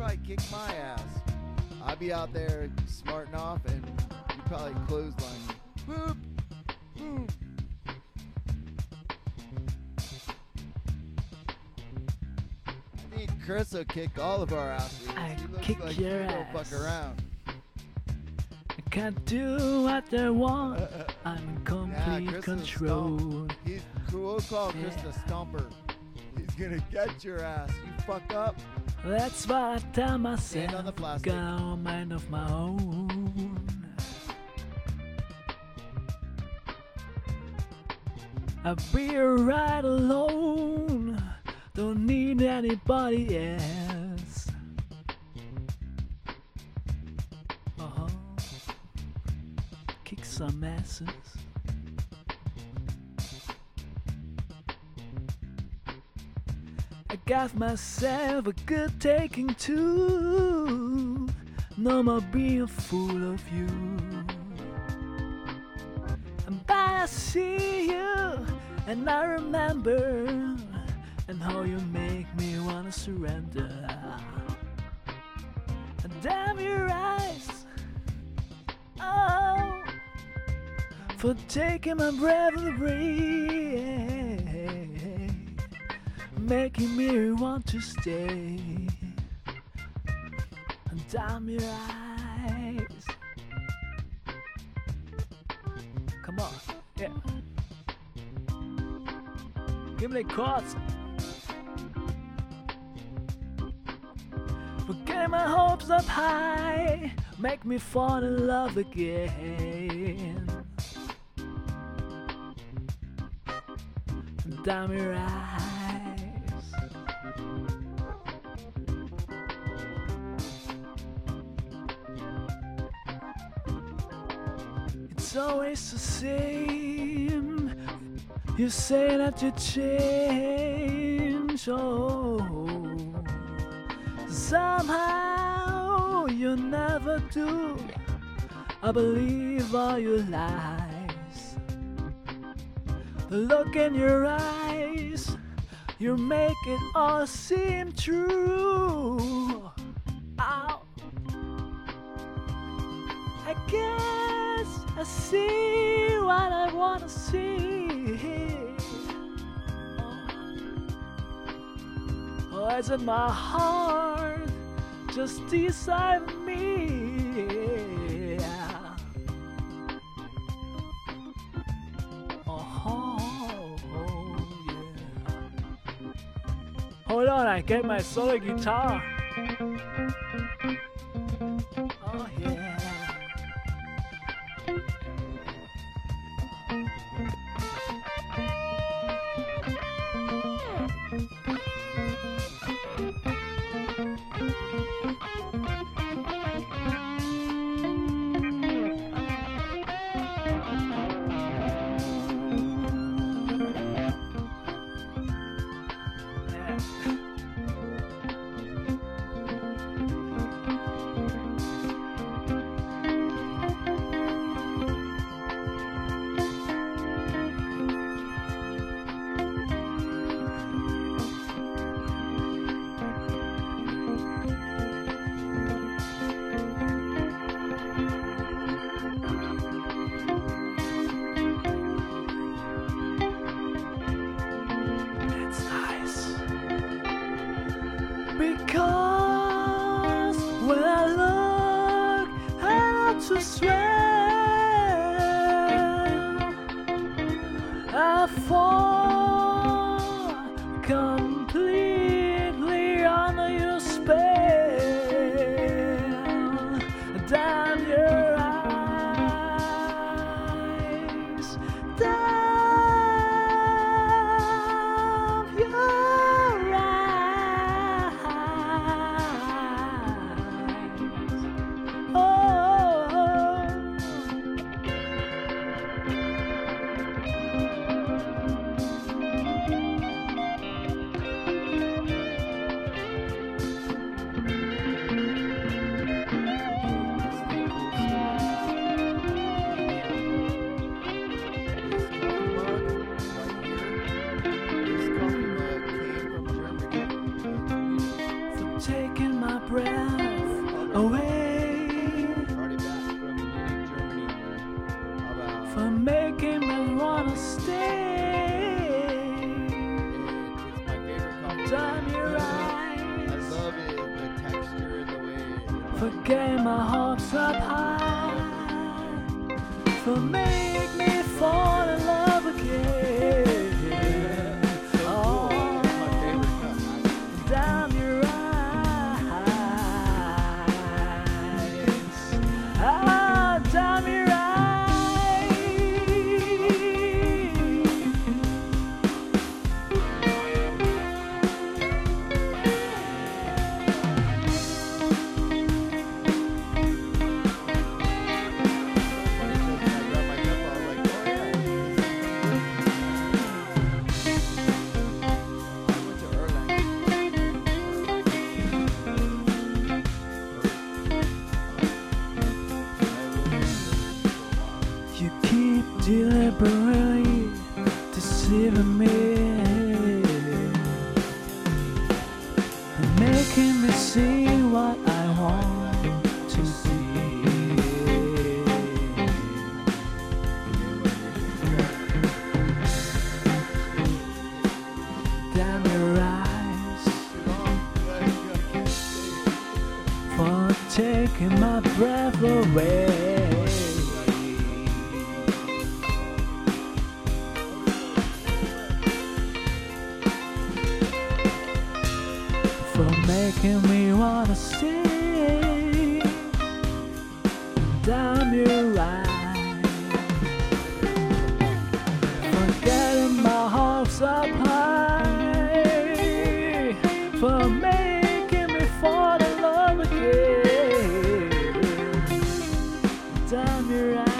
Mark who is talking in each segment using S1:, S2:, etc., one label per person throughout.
S1: probably kick my ass. I'd be out there smarting off, and you'd probably clothesline me. Boop, boom. I think Chris will kick all of our asses.
S2: I
S1: He looks
S2: kick
S1: like
S2: your
S1: he don't
S2: ass.
S1: fuck around.
S2: I can't do what I want. I'm in complete
S1: Chris is a
S2: control.
S1: stomp. We'll call Chris the Stomper. He's gonna get your ass. You fuck up.
S2: That's what I tell
S1: Stand on the
S2: myself.
S1: plastic.
S2: Got a mind of my own. I'll be right alone. Don't need anybody else. Kick some asses. I got myself a good taking too. No more being a fool of you. And I see you, and I remember, and how you make me wanna surrender. And damn your eyes, oh, for taking my breath away, making me want to stay. And damn your eyes. Come on, yeah. Give me the chords. Forget my hopes up high, make me fall in love again. Damn your eyes. It's always the same. You say that you change, oh, somehow you never do. I believe all your lies. The look in your eyes, you make it all seem true. Ow. I guess I see what I wanna see. Oh, it's in my heart, just inside of me. Oh, yeah. Hold on, I get my solo guitar. Oh yeah. Because when I look, I have to swear I fall completely under your spell. Damn your eyes, damn your eyes. Oh, get my hopes up high, for make me fall in love again. Damn your eyes, ah, damn your eyes. You keep deliberately deceiving me, making me see what I want to see. Damn your eyes for taking my breath away. For making me wanna sing. Damn your eyes, for getting my hopes up high, for making me fall in love again. Damn your eyes.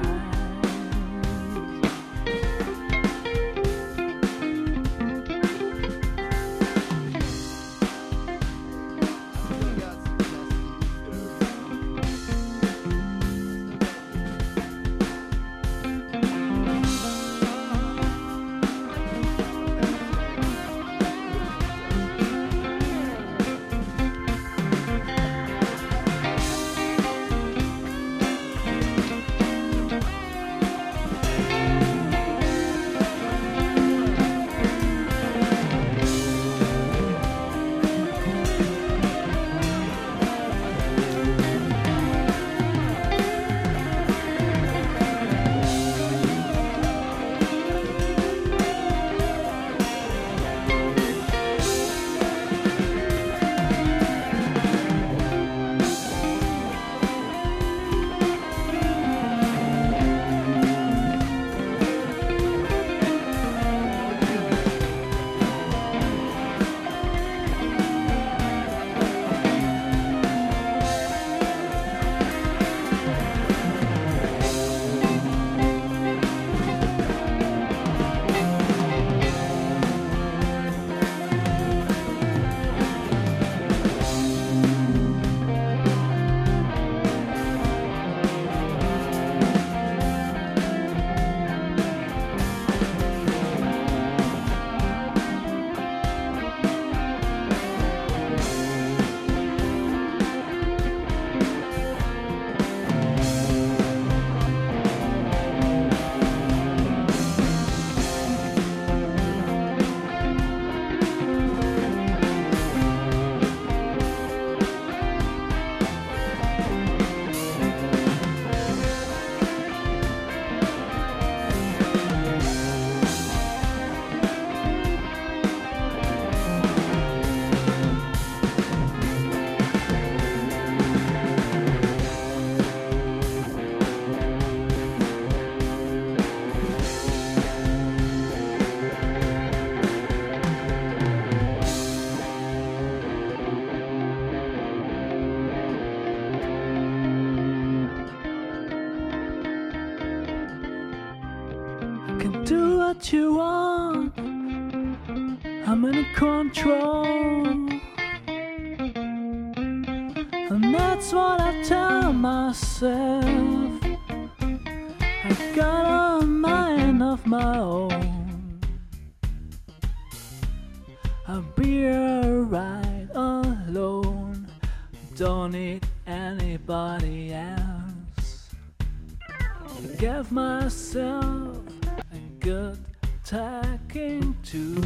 S2: Can do what you want, I'm in control, and that's what I tell myself. I got a mind of my own, I'll be alright alone, don't need anybody else. Give myself a good talking to.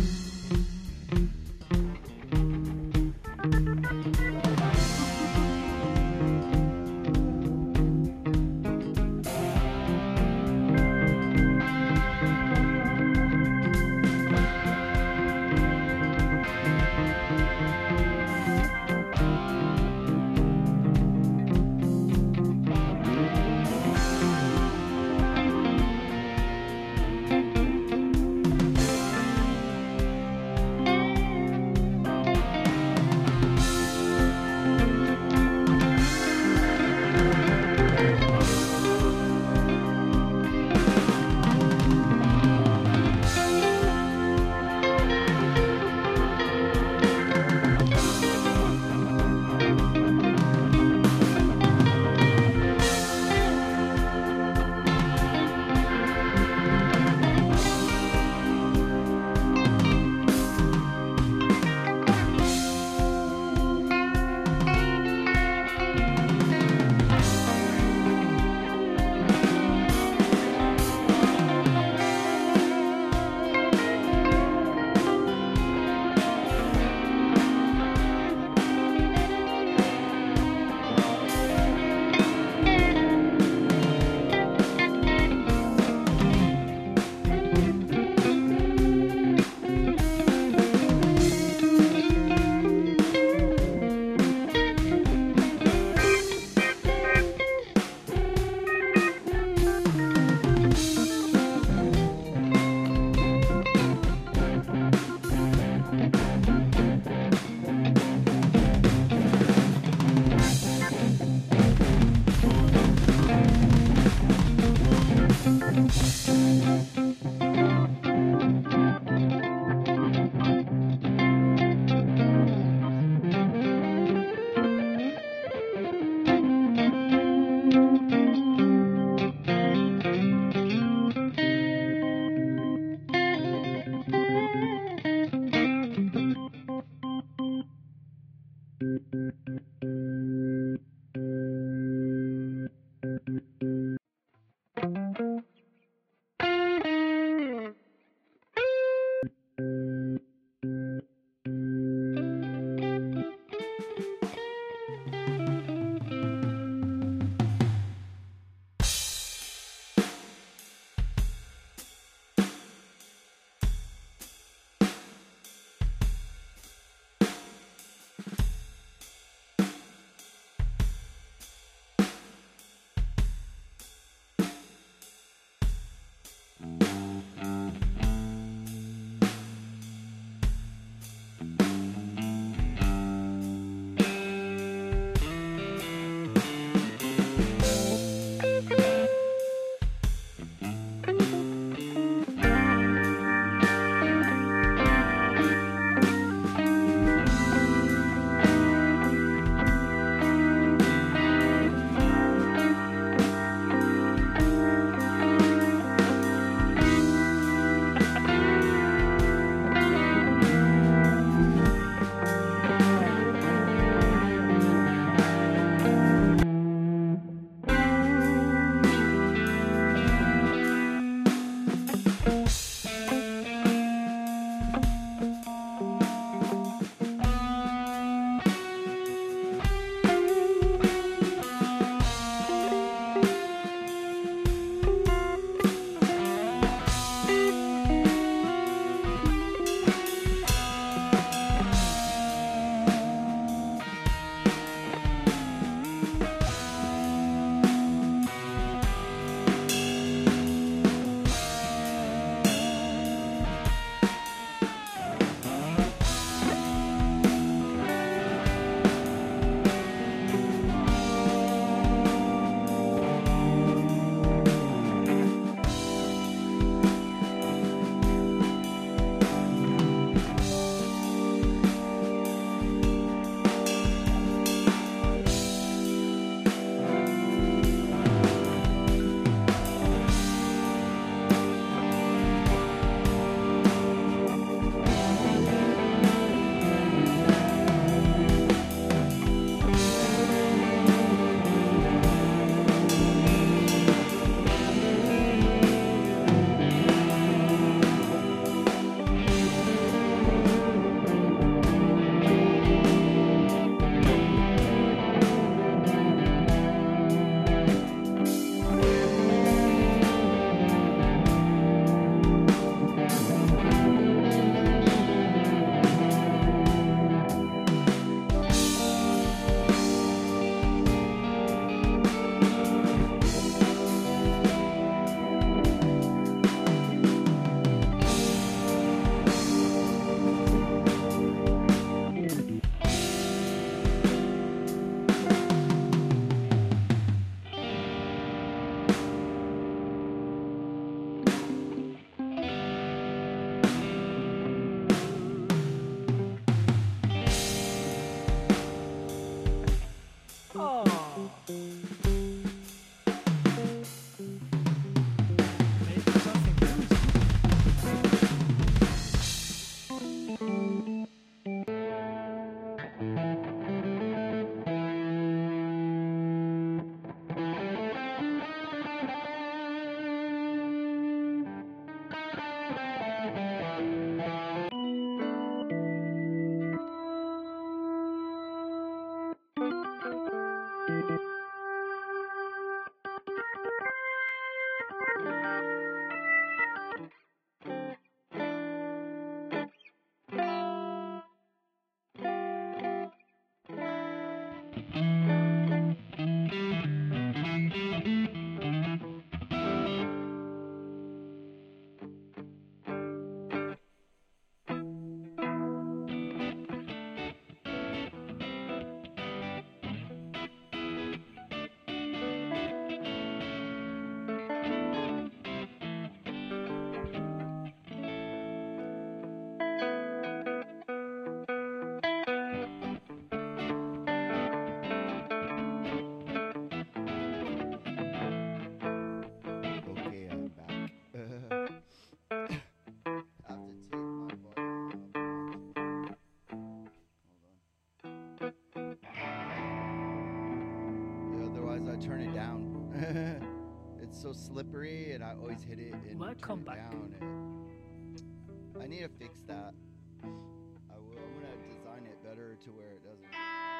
S1: so slippery, and I always hit it and
S2: Welcome
S1: turn it
S2: back.
S1: down. And I need to fix that. I will. I'm gonna design it better to where it doesn't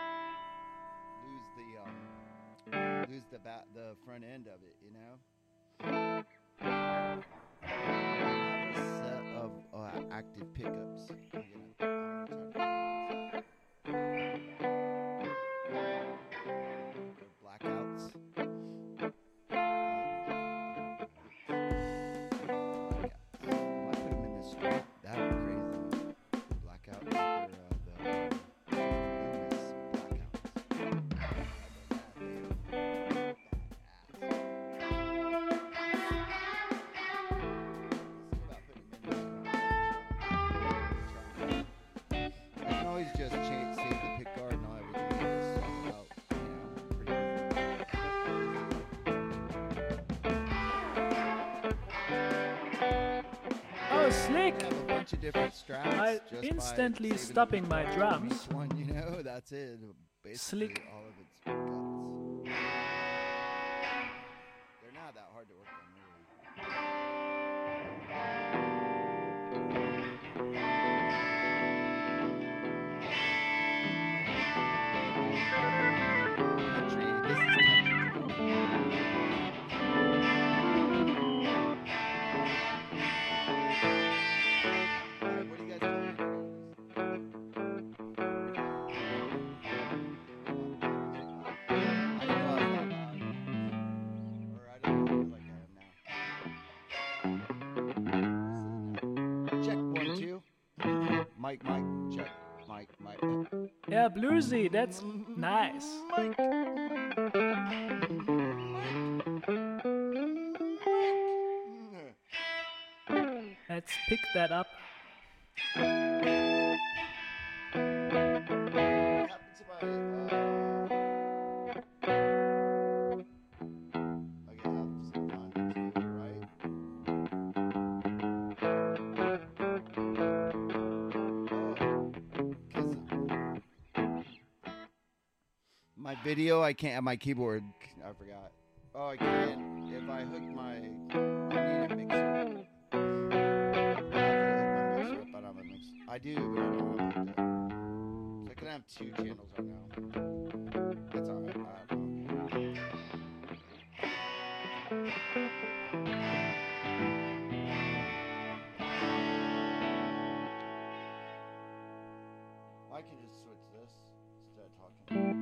S1: lose the front end of it. You know. I have a set of active pickups. I'm gonna blackouts. I might put them in this strap. That would be crazy. Blackouts. They're the Loomis blackouts. I can always just save the pick guard and all everything. Just swap it out, pretty easy.
S2: Oh, slick!
S1: I have a bunch of different straps.
S2: I
S1: just by
S2: instantly
S1: saving
S2: stopping my
S1: from
S2: drums.
S1: each one, that's it. Basically,
S2: Slick.
S1: all of its guts. They're not that hard to work on, Country. This is Alright, what do you guys playing? I didn't know I was that loud. Or I don't feel like I am now. Check 1, 2. Mike, check. Mike.
S2: Yeah, bluesy, that's nice. Let's pick that up.
S1: What happened to my, I gotta have some fun too, right? My video, I can't have my keyboard. I forgot. Oh, I can. If I hook my, I need a mixer. I don't have a mixer. I do, but I don't have it. So I can have 2 channels right now. That's alright. I can just switch this instead of talking.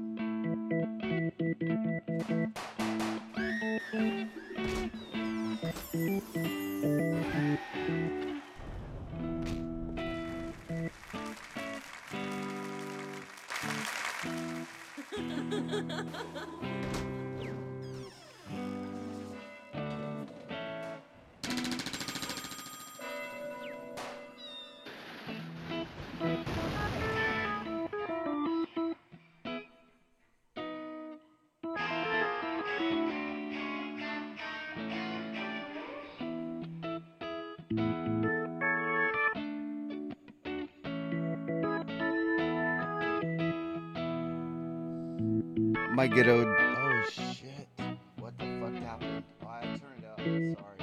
S1: My ghetto. Oh shit! What the fuck happened? Oh, I turned it up. Sorry.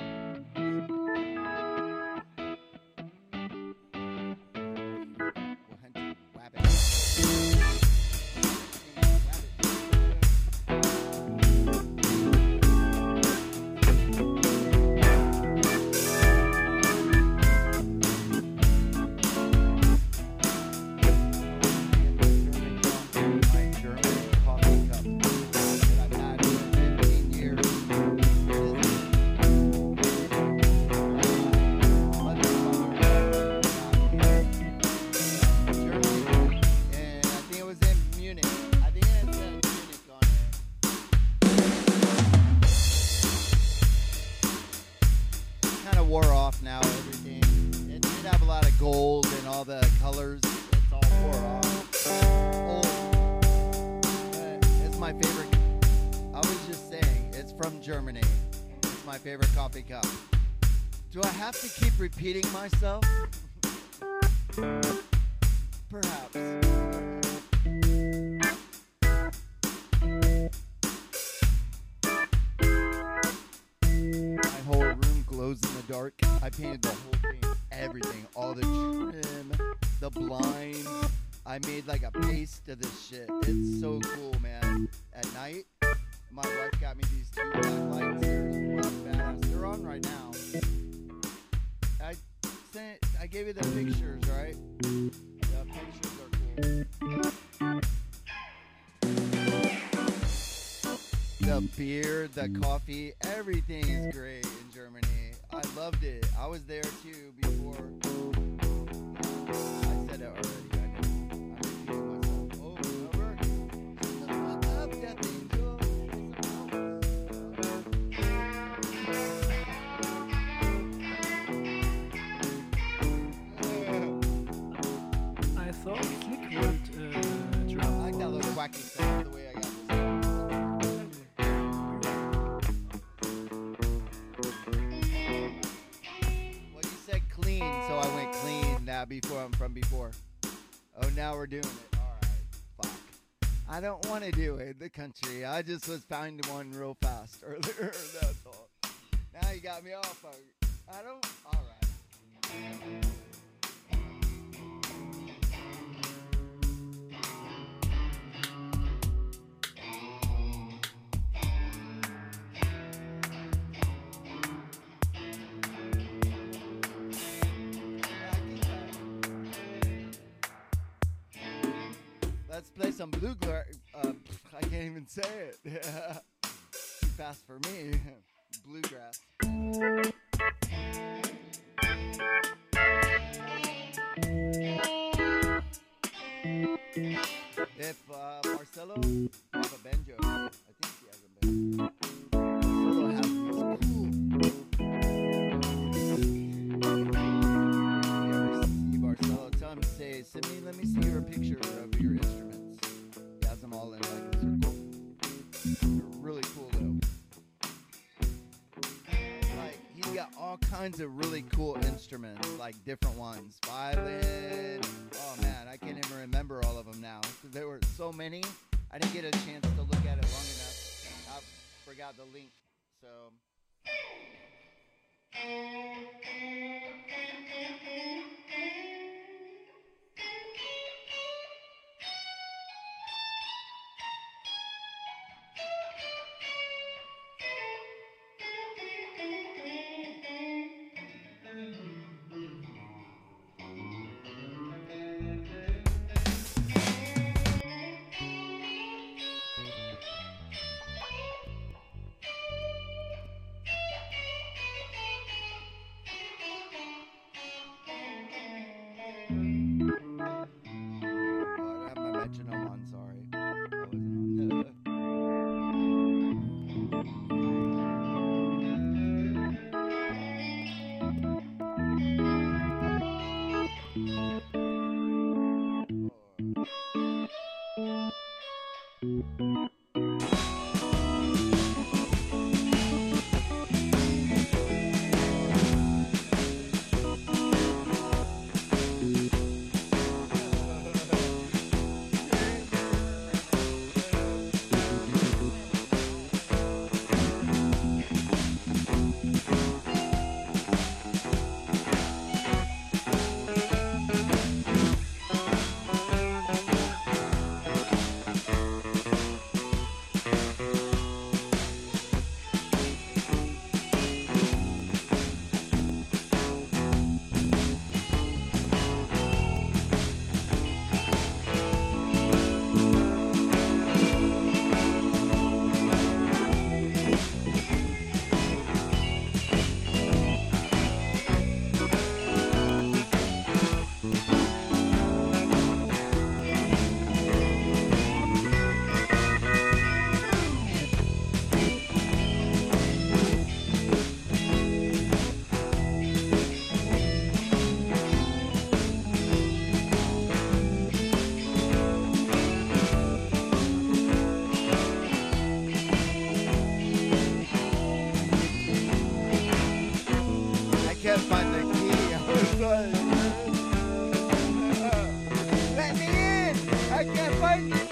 S1: Wore off now, everything. It did have a lot of gold and all the colors. It's all wore off. Old. But it's my favorite. I was just saying, it's from Germany. It's my favorite coffee cup. Do I have to keep repeating myself? Perhaps. painted the whole thing, everything, all the trim, the blinds. I made like a base to this shit. It's so cool, man. At night, my wife got me these 2 black lights. They're really badass. They're on right now. I gave you the pictures, right? The pictures are cool. The beer, the coffee, everything is great in Germany. I loved it. I was there too before. I said it already. I know. I'm repeating myself over and over. Shut the fuck up, Death Angel.
S2: I thought Click would drop.
S1: I like that little wacky sound, the way I got this. Well, you said clean, so I went clean now from before. Oh, now we're doing it. All right. Fuck. I don't want to do it. The country. I just was finding one real fast earlier. That's all. Now you got me off. I don't. All right. Let's play some bluegrass. I can't even say it. Too fast for me. Bluegrass. If Marcelo have a banjo, I think he has a banjo. Marcelo has these cool. You ever see Marcelo? Tell him to say, let me see your picture of your instruments. He has them all in like a circle. They're really cool though. Like he's got all kinds of really cool instruments, like different ones. Violin. Oh man, I can't even remember all of them now because there were so many. I didn't get a chance to look at it long enough. I forgot the link. So. Can't find the key. I was like, let me in. I can't find the key.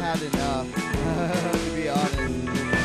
S1: had enough, to be honest.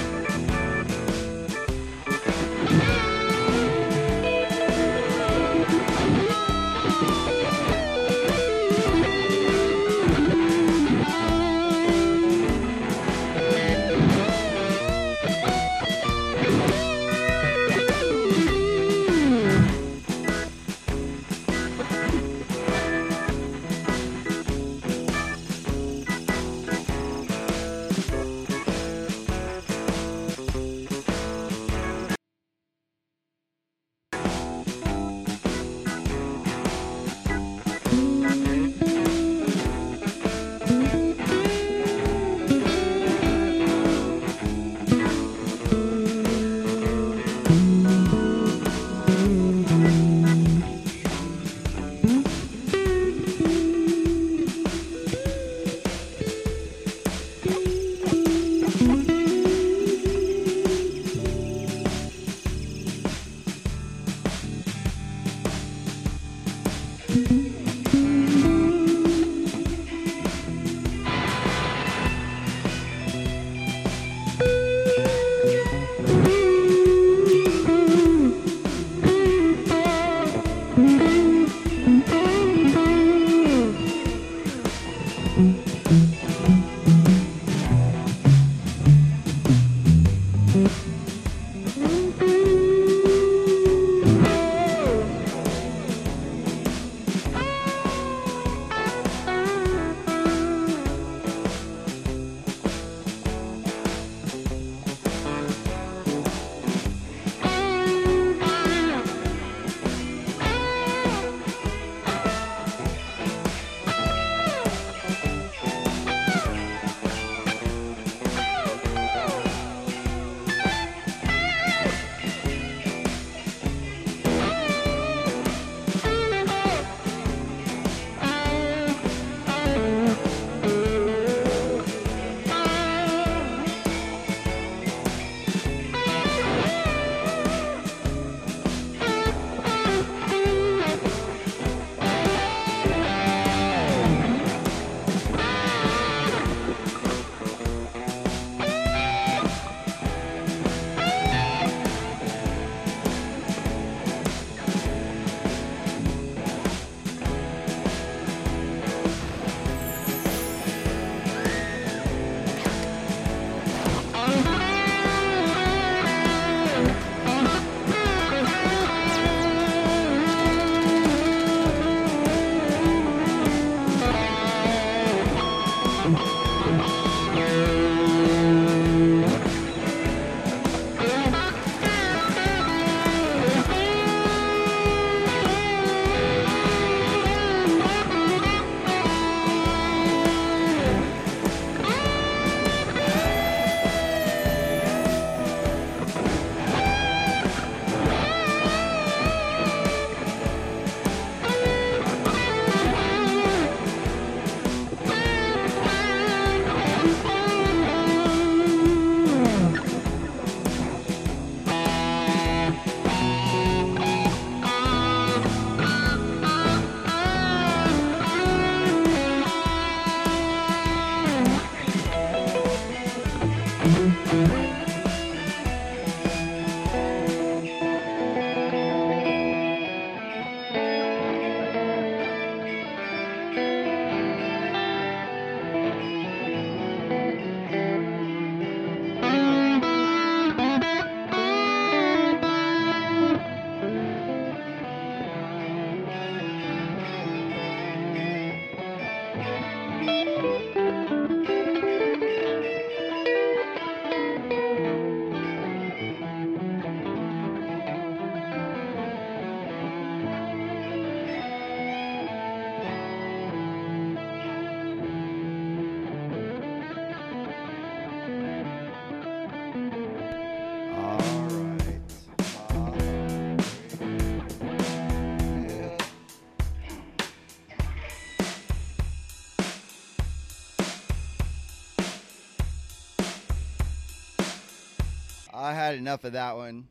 S1: I had enough of that one.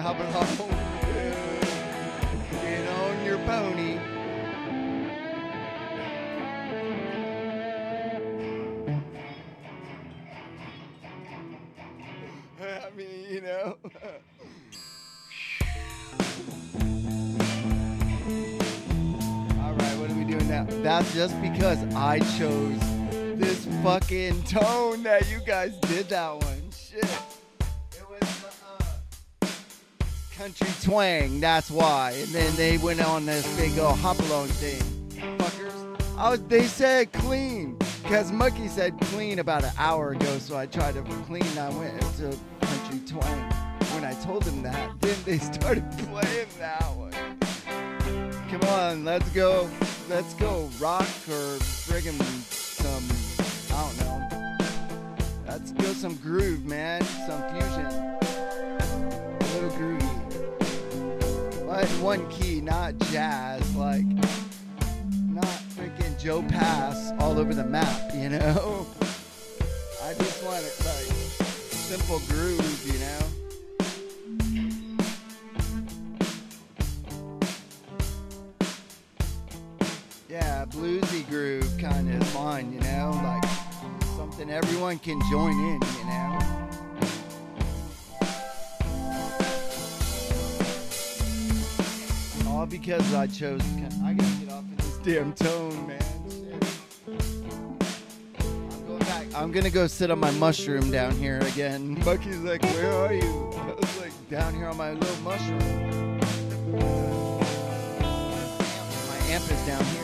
S1: hop along. Get on your pony. I mean, you know. All right, what are we doing now? That's just because I chose this fucking tone that you guys did that one. Shit. It was country twang, that's why. And then they went on this big old hop along thing. Fuckers. They said clean. Because Mookie said clean about an hour ago, so I tried to clean. I went into country twang. When I told them that, then they started playing that one. Come on, let's go. Let's go rock or friggin' some, I don't know. Let's go some groove, man. Some fusion. A little groovy. But one key, not jazz, like, not freaking Joe Pass all over the map, you know? I just want it, like, simple groove, you know? Yeah, bluesy groove kind of is fun, you know? Like, something everyone can join in, you know? All because I chose, I gotta get off of this damn tone, man. Shit. I'm going back. I'm gonna go sit on my mushroom down here again. Bucky's like, where are you? I was like, down here on my little mushroom. My amp is down here.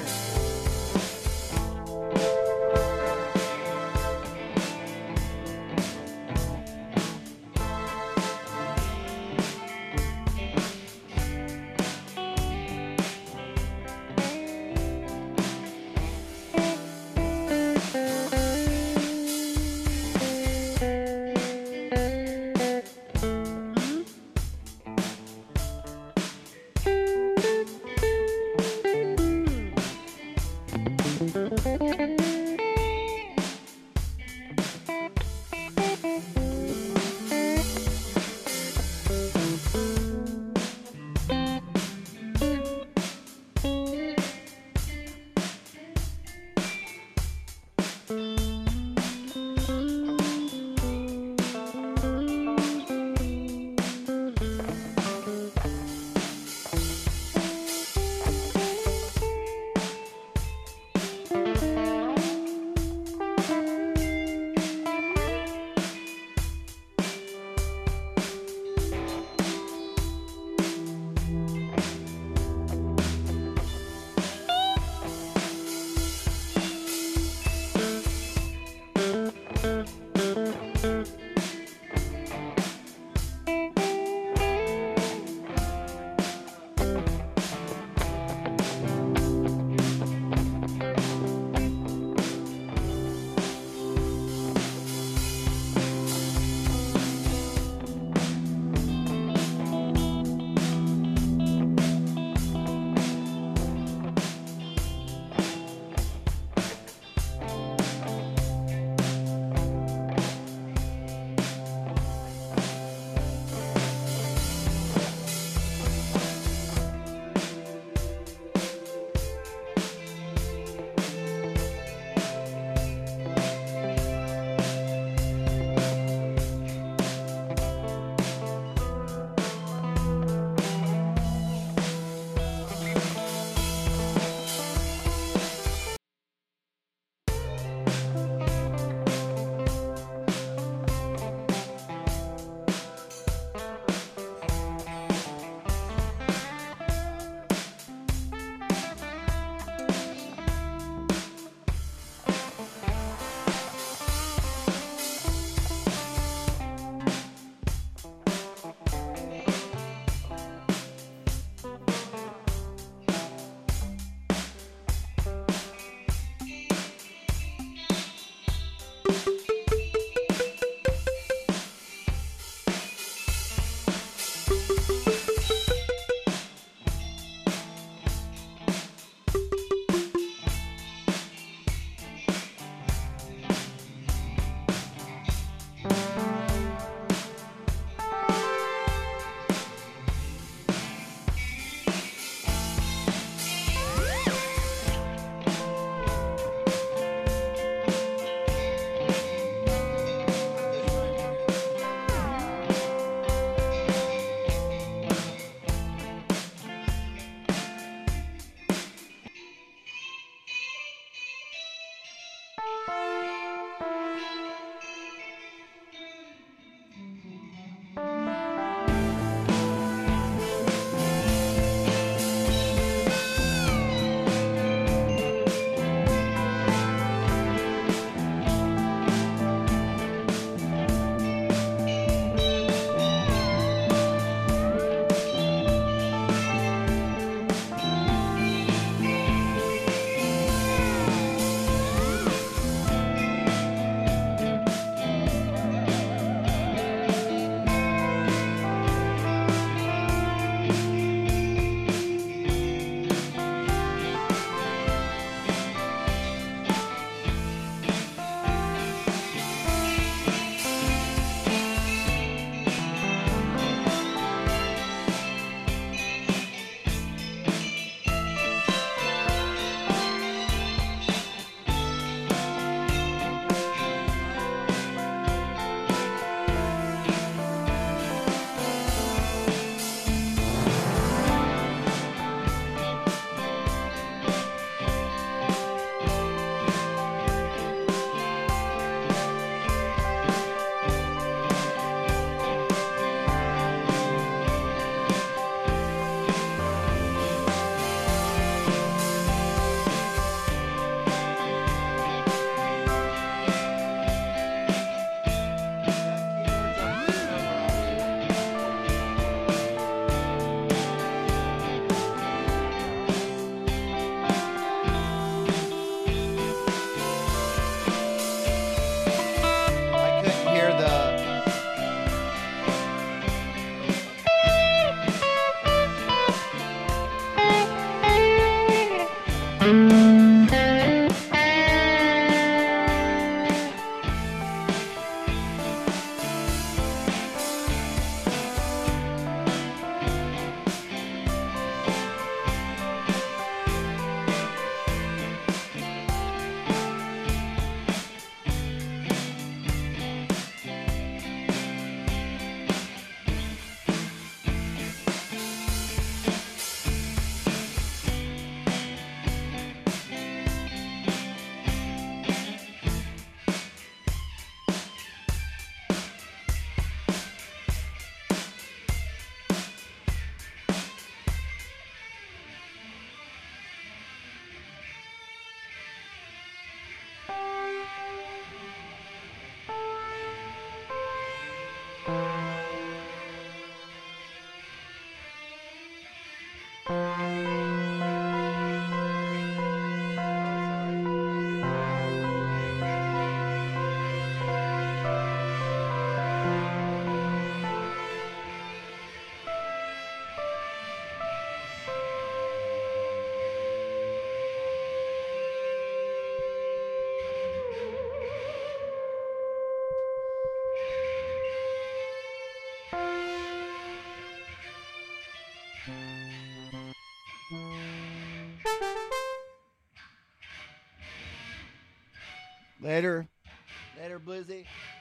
S1: Later. Later, Blizzy.